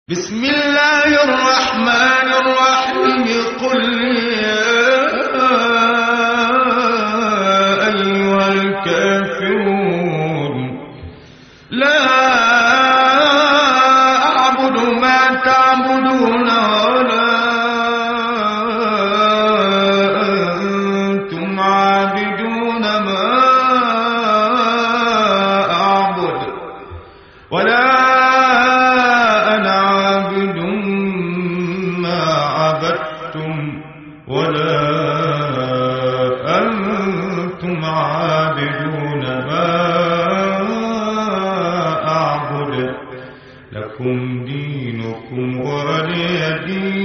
بسم الله الرحمن الرحيم. قل يا أيها الكافرون لا أعبد ما تعبدون ولا أنتم عابدون ما أعبد ولا ولا أنتم عابدون ما أعبد لكم دينكم ولي دين.